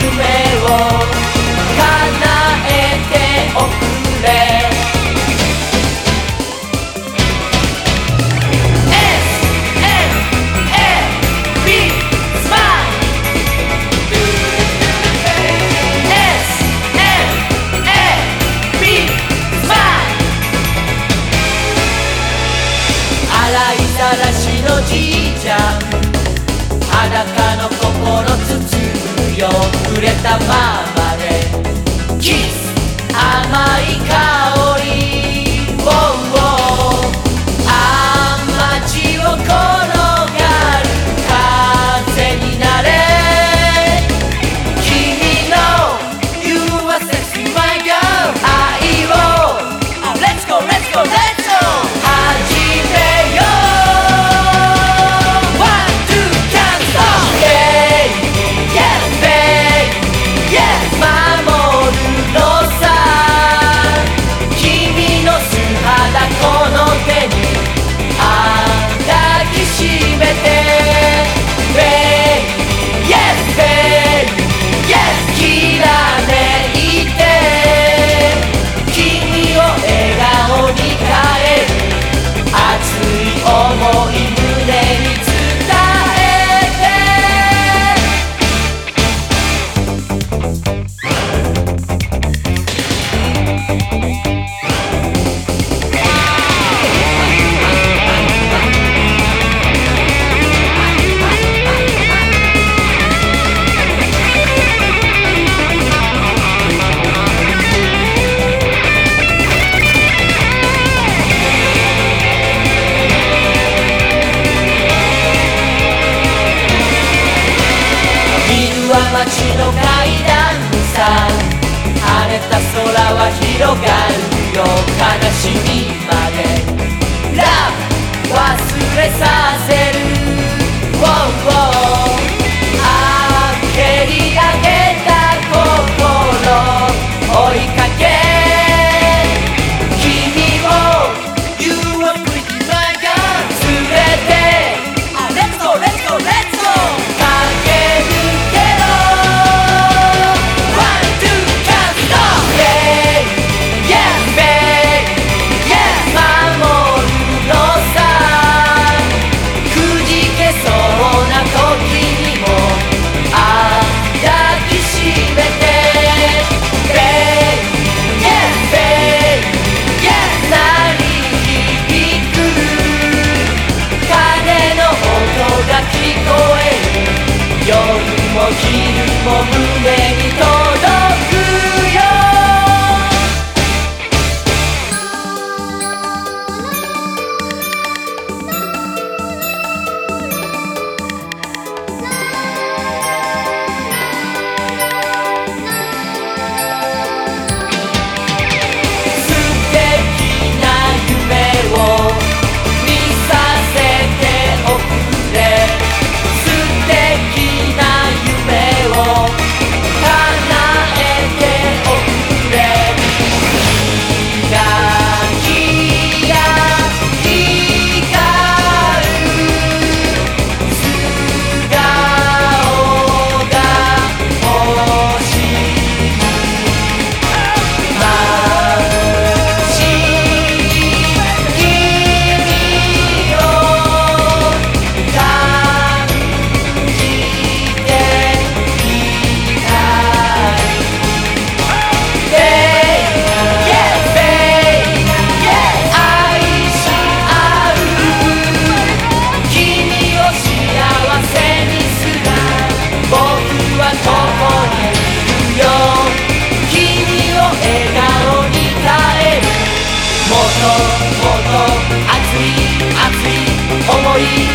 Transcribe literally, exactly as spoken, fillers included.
夢を叶えておくれ。 エスエムエービー スマイル エスエムエービー スマイル 洗いざらしのじいちゃん裸の心包むよ触れたままでキス甘い香り、oh, oh、 あんまちを転がる風になれ。君の You are sexy my girl 愛を oh, Let's go let's go let's go 始めよう。街の階段さ晴れた空は広がるよ。悲しみまで Love 忘れさせる、oh, oh、 あけり上げた心追いかけ君を You are pretty my girl 連れて Let's go let's go let's go 夜も昼も胸に届くよ。素敵な夢を見させておくれ。もっともっと熱い熱い想い